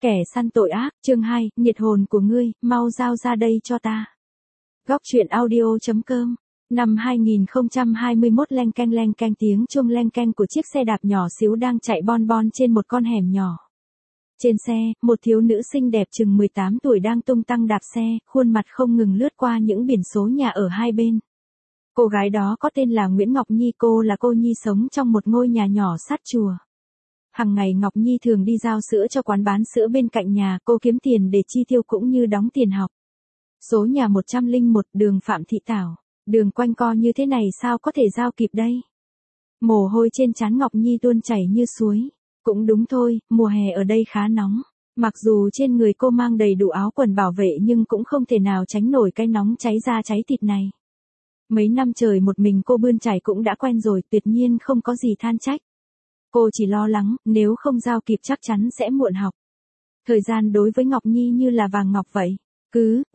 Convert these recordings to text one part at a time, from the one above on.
Kẻ săn tội ác, chương 2, nhiệt hồn của ngươi, mau giao ra đây cho ta. Góc truyện audio.com. Năm 2021 leng keng tiếng chuông leng keng của chiếc xe đạp nhỏ xíu đang chạy bon bon trên một con hẻm nhỏ. Trên xe, một thiếu nữ xinh đẹp chừng 18 tuổi đang tung tăng đạp xe, khuôn mặt không ngừng lướt qua những biển số nhà ở hai bên. Cô gái đó có tên là Nguyễn Ngọc Nhi, cô là cô Nhi sống trong một ngôi nhà nhỏ sát chùa. Hằng ngày Ngọc Nhi thường đi giao sữa cho quán bán sữa bên cạnh nhà, cô kiếm tiền để chi tiêu cũng như đóng tiền học. Số nhà 101 đường Phạm Thị Tảo, đường quanh co như thế này sao có thể giao kịp đây? Mồ hôi trên trán Ngọc Nhi tuôn chảy như suối. Cũng đúng thôi, mùa hè ở đây khá nóng. Mặc dù trên người cô mang đầy đủ áo quần bảo vệ nhưng cũng không thể nào tránh nổi cái nóng cháy da cháy thịt này. Mấy năm trời một mình cô bươn chải cũng đã quen rồi, tuyệt nhiên không có gì than trách. Cô chỉ lo lắng, nếu không giao kịp chắc chắn sẽ muộn học. Thời gian đối với Ngọc Nhi như là vàng ngọc vậy. Cứ,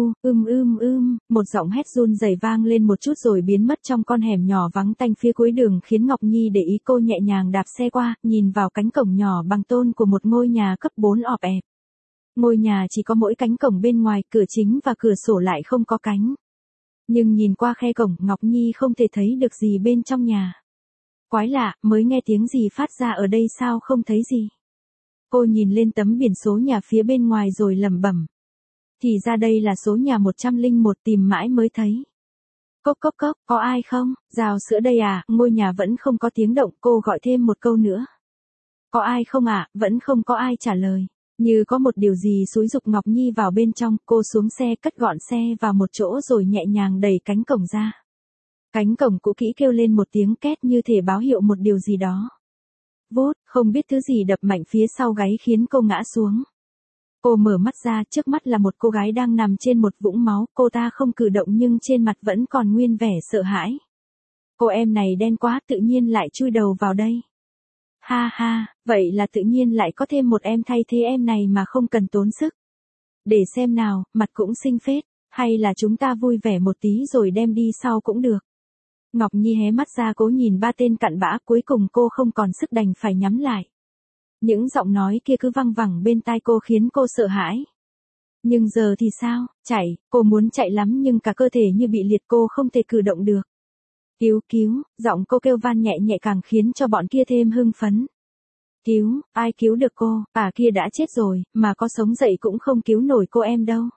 một giọng hét run rẩy vang lên một chút rồi biến mất trong con hẻm nhỏ vắng tanh phía cuối đường khiến Ngọc Nhi để ý. Cô nhẹ nhàng đạp xe qua, nhìn vào cánh cổng nhỏ bằng tôn của một ngôi nhà cấp 4 ọp ẹp. Ngôi nhà chỉ có mỗi cánh cổng bên ngoài, cửa chính và cửa sổ lại không có cánh. Nhưng nhìn qua khe cổng, Ngọc Nhi không thể thấy được gì bên trong nhà. Quái lạ, mới nghe tiếng gì phát ra ở đây sao không thấy gì. Cô nhìn lên tấm biển số nhà phía bên ngoài rồi lẩm bẩm. Thì ra đây là số nhà 101, tìm mãi mới thấy. Cốc, có ai không? Giao sữa đây à? Ngôi nhà vẫn không có tiếng động, cô gọi thêm một câu nữa. Có ai không ạ? Vẫn không có ai trả lời. Như có một điều gì xúi giục Ngọc Nhi vào bên trong, cô xuống xe cất gọn xe vào một chỗ rồi nhẹ nhàng đẩy cánh cổng ra. Cánh cổng cũ kỹ kêu lên một tiếng két như thể báo hiệu một điều gì đó. Vút, không biết thứ gì đập mạnh phía sau gáy khiến cô ngã xuống. Cô mở mắt ra, trước mắt là một cô gái đang nằm trên một vũng máu, cô ta không cử động nhưng trên mặt vẫn còn nguyên vẻ sợ hãi. Cô em này đen quá, tự nhiên lại chui đầu vào đây. Ha ha, vậy là tự nhiên lại có thêm một em thay thế em này mà không cần tốn sức. Để xem nào, mặt cũng xinh phết, hay là chúng ta vui vẻ một tí rồi đem đi sau cũng được. Ngọc Nhi hé mắt ra cố nhìn ba tên cặn bã, cuối cùng cô không còn sức đành phải nhắm lại. Những giọng nói kia cứ văng vẳng bên tai cô khiến cô sợ hãi. Nhưng giờ thì sao? Chạy, cô muốn chạy lắm nhưng cả cơ thể như bị liệt, cô không thể cử động được. Cứu, giọng cô kêu van nhẹ nhẹ càng khiến cho bọn kia thêm hưng phấn. Cứu, ai cứu được cô, kia đã chết rồi, mà có sống dậy cũng không cứu nổi cô em đâu.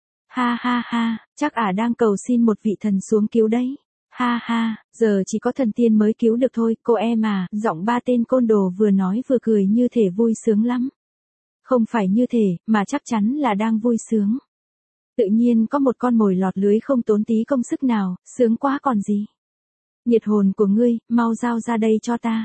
Ha, chắc đang cầu xin một vị thần xuống cứu đấy. Ha, giờ chỉ có thần tiên mới cứu được thôi, cô em à, giọng ba tên côn đồ vừa nói vừa cười như thể vui sướng lắm. Không phải như thể, mà chắc chắn là đang vui sướng. Tự nhiên có một con mồi lọt lưới không tốn tí công sức nào, sướng quá còn gì. Nhiệt hồn của ngươi, mau giao ra đây cho ta.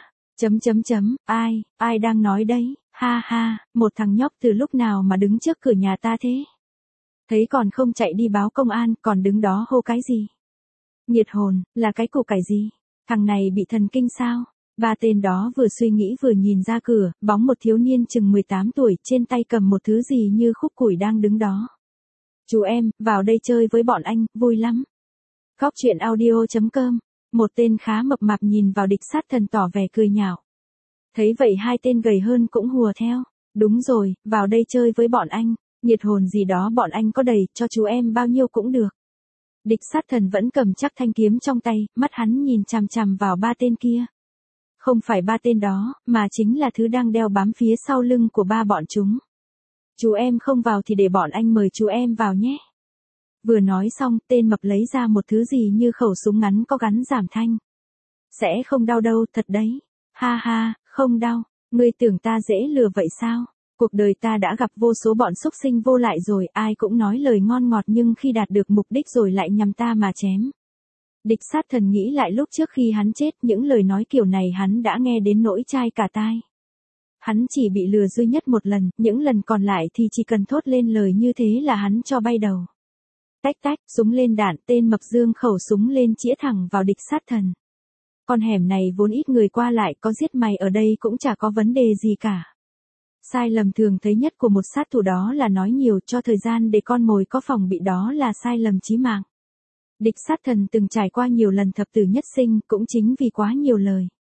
Ai đang nói đấy, ha, một thằng nhóc từ lúc nào mà đứng trước cửa nhà ta thế. Thấy còn không chạy đi báo công an, còn đứng đó hô cái gì. Nhiệt hồn, là cái củ cải gì? Thằng này bị thần kinh sao? Ba tên đó vừa suy nghĩ vừa nhìn ra cửa, bóng một thiếu niên chừng 18 tuổi, trên tay cầm một thứ gì như khúc củi đang đứng đó. Chú em, vào đây chơi với bọn anh, vui lắm. Góc truyện audio.com. Một tên khá mập mạp nhìn vào Địch Sát Thần tỏ vẻ cười nhạo. Thấy vậy hai tên gầy hơn cũng hùa theo. Đúng rồi, vào đây chơi với bọn anh, nhiệt hồn gì đó bọn anh có đầy, cho chú em bao nhiêu cũng được. Địch Sát Thần vẫn cầm chắc thanh kiếm trong tay, mắt hắn nhìn chằm chằm vào ba tên kia. Không phải ba tên đó, mà chính là thứ đang đeo bám phía sau lưng của ba bọn chúng. Chú em không vào thì để bọn anh mời chú em vào nhé. Vừa nói xong, tên mập lấy ra một thứ gì như khẩu súng ngắn có gắn giảm thanh. Sẽ không đau đâu, thật đấy. Ha, không đau. Ngươi tưởng ta dễ lừa vậy sao? Cuộc đời ta đã gặp vô số bọn xúc sinh vô lại rồi, ai cũng nói lời ngon ngọt nhưng khi đạt được mục đích rồi lại nhằm ta mà chém. Địch Sát Thần nghĩ lại lúc trước khi hắn chết, những lời nói kiểu này hắn đã nghe đến nỗi chai cả tai. Hắn chỉ bị lừa duy nhất một lần, những lần còn lại thì chỉ cần thốt lên lời như thế là hắn cho bay đầu. Tách, súng lên đạn, tên mập dương khẩu súng lên chĩa thẳng vào Địch Sát Thần. Con hẻm này vốn ít người qua lại, có giết mày ở đây cũng chả có vấn đề gì cả. Sai lầm thường thấy nhất của một sát thủ đó là nói nhiều, cho thời gian để con mồi có phòng bị, đó là sai lầm chí mạng. Địch Sát Thần từng trải qua nhiều lần thập tử nhất sinh, cũng chính vì quá nhiều lời.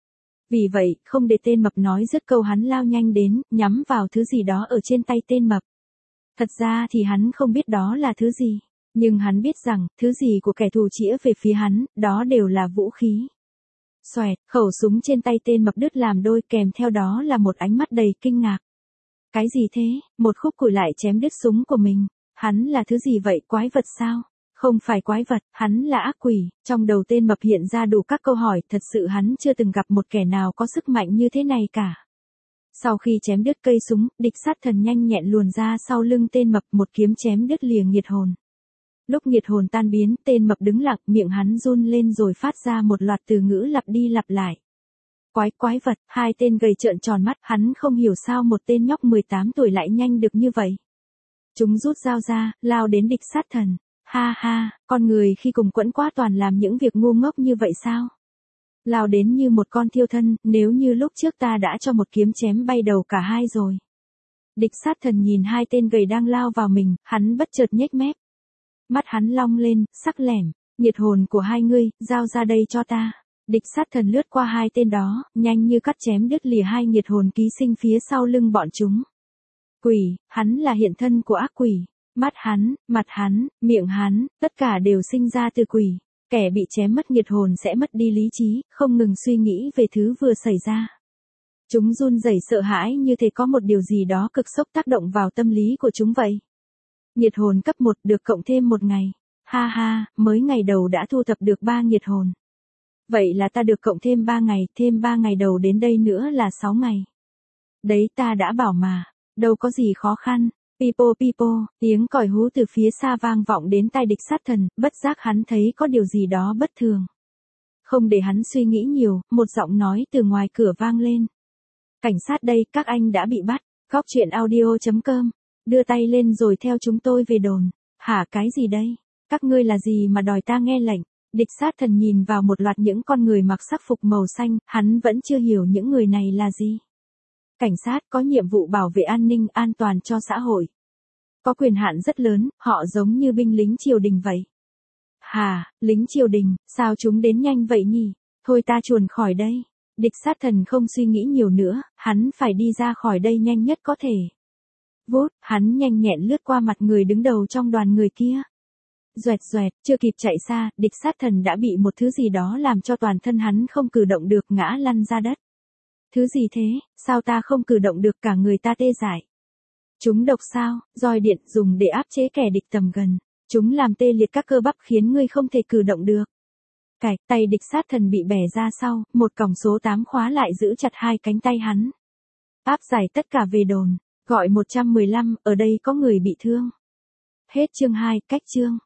Vì vậy, không để tên mập nói dứt câu hắn lao nhanh đến, nhắm vào thứ gì đó ở trên tay tên mập. Thật ra thì hắn không biết đó là thứ gì, nhưng hắn biết rằng, thứ gì của kẻ thù chĩa về phía hắn, đó đều là vũ khí. Xoẹt, khẩu súng trên tay tên mập đứt làm đôi, kèm theo đó là một ánh mắt đầy kinh ngạc. Cái gì thế? Một khúc củi lại chém đứt súng của mình. Hắn là thứ gì vậy, quái vật sao? Không phải quái vật, hắn là ác quỷ. Trong đầu tên mập hiện ra đủ các câu hỏi, thật sự hắn chưa từng gặp một kẻ nào có sức mạnh như thế này cả. Sau khi chém đứt cây súng, địch sát thần nhanh nhẹn luồn ra sau lưng tên mập, một kiếm chém đứt lìa nghiệt hồn. Lúc nghiệt hồn tan biến, tên mập đứng lặng, miệng hắn run lên rồi phát ra một loạt từ ngữ lặp đi lặp lại. Quái vật, hai tên gầy trợn tròn mắt, hắn không hiểu sao một tên nhóc 18 tuổi lại nhanh được như vậy. Chúng rút dao ra, lao đến địch sát thần. Ha ha, con người khi cùng quẫn quá toàn làm những việc ngu ngốc như vậy sao? Lao đến như một con thiêu thân, nếu như lúc trước ta đã cho một kiếm chém bay đầu cả hai rồi. Địch sát thần nhìn hai tên gầy đang lao vào mình, hắn bất chợt nhếch mép. Mắt hắn long lên, sắc lẻm, nhiệt hồn của hai ngươi, giao ra đây cho ta. Địch sát thần lướt qua hai tên đó, nhanh như cắt chém đứt lìa hai nhiệt hồn ký sinh phía sau lưng bọn chúng. Quỷ, hắn là hiện thân của ác quỷ. Mắt hắn, mặt hắn, miệng hắn, tất cả đều sinh ra từ quỷ. Kẻ bị chém mất nhiệt hồn sẽ mất đi lý trí, không ngừng suy nghĩ về thứ vừa xảy ra. Chúng run rẩy sợ hãi như thể có một điều gì đó cực sốc tác động vào tâm lý của chúng vậy. Nhiệt hồn cấp 1 được cộng thêm một ngày. Ha ha, mới ngày đầu đã thu thập được 3 nhiệt hồn. Vậy là ta được cộng thêm 3 ngày, thêm 3 ngày đầu đến đây nữa là 6 ngày. Đấy ta đã bảo mà, đâu có gì khó khăn. Pipo pipo, tiếng còi hú từ phía xa vang vọng đến tai địch sát thần, bất giác hắn thấy có điều gì đó bất thường. Không để hắn suy nghĩ nhiều, một giọng nói từ ngoài cửa vang lên. Cảnh sát đây, các anh đã bị bắt. Góc truyện audio.com. Đưa tay lên rồi theo chúng tôi về đồn. Hả, cái gì đây? Các ngươi là gì mà đòi ta nghe lệnh? Địch sát thần nhìn vào một loạt những con người mặc sắc phục màu xanh, hắn vẫn chưa hiểu những người này là gì. Cảnh sát có nhiệm vụ bảo vệ an ninh an toàn cho xã hội. Có quyền hạn rất lớn, họ giống như binh lính triều đình vậy. Hà, lính triều đình, sao chúng đến nhanh vậy nhỉ? Thôi ta chuồn khỏi đây. Địch sát thần không suy nghĩ nhiều nữa, hắn phải đi ra khỏi đây nhanh nhất có thể. Vút, hắn nhanh nhẹn lướt qua mặt người đứng đầu trong đoàn người kia. Doẹt doẹt, chưa kịp chạy xa, địch sát thần đã bị một thứ gì đó làm cho toàn thân hắn không cử động được, ngã lăn ra đất. Thứ gì thế, sao ta không cử động được, cả người ta tê dại. Chúng độc sao, roi điện dùng để áp chế kẻ địch tầm gần. Chúng làm tê liệt các cơ bắp khiến ngươi không thể cử động được. Cạch, tay địch sát thần bị bẻ ra sau, một còng số 8 khóa lại giữ chặt hai cánh tay hắn. Áp giải tất cả về đồn, gọi 115, ở đây có người bị thương. Hết chương 2, cách chương.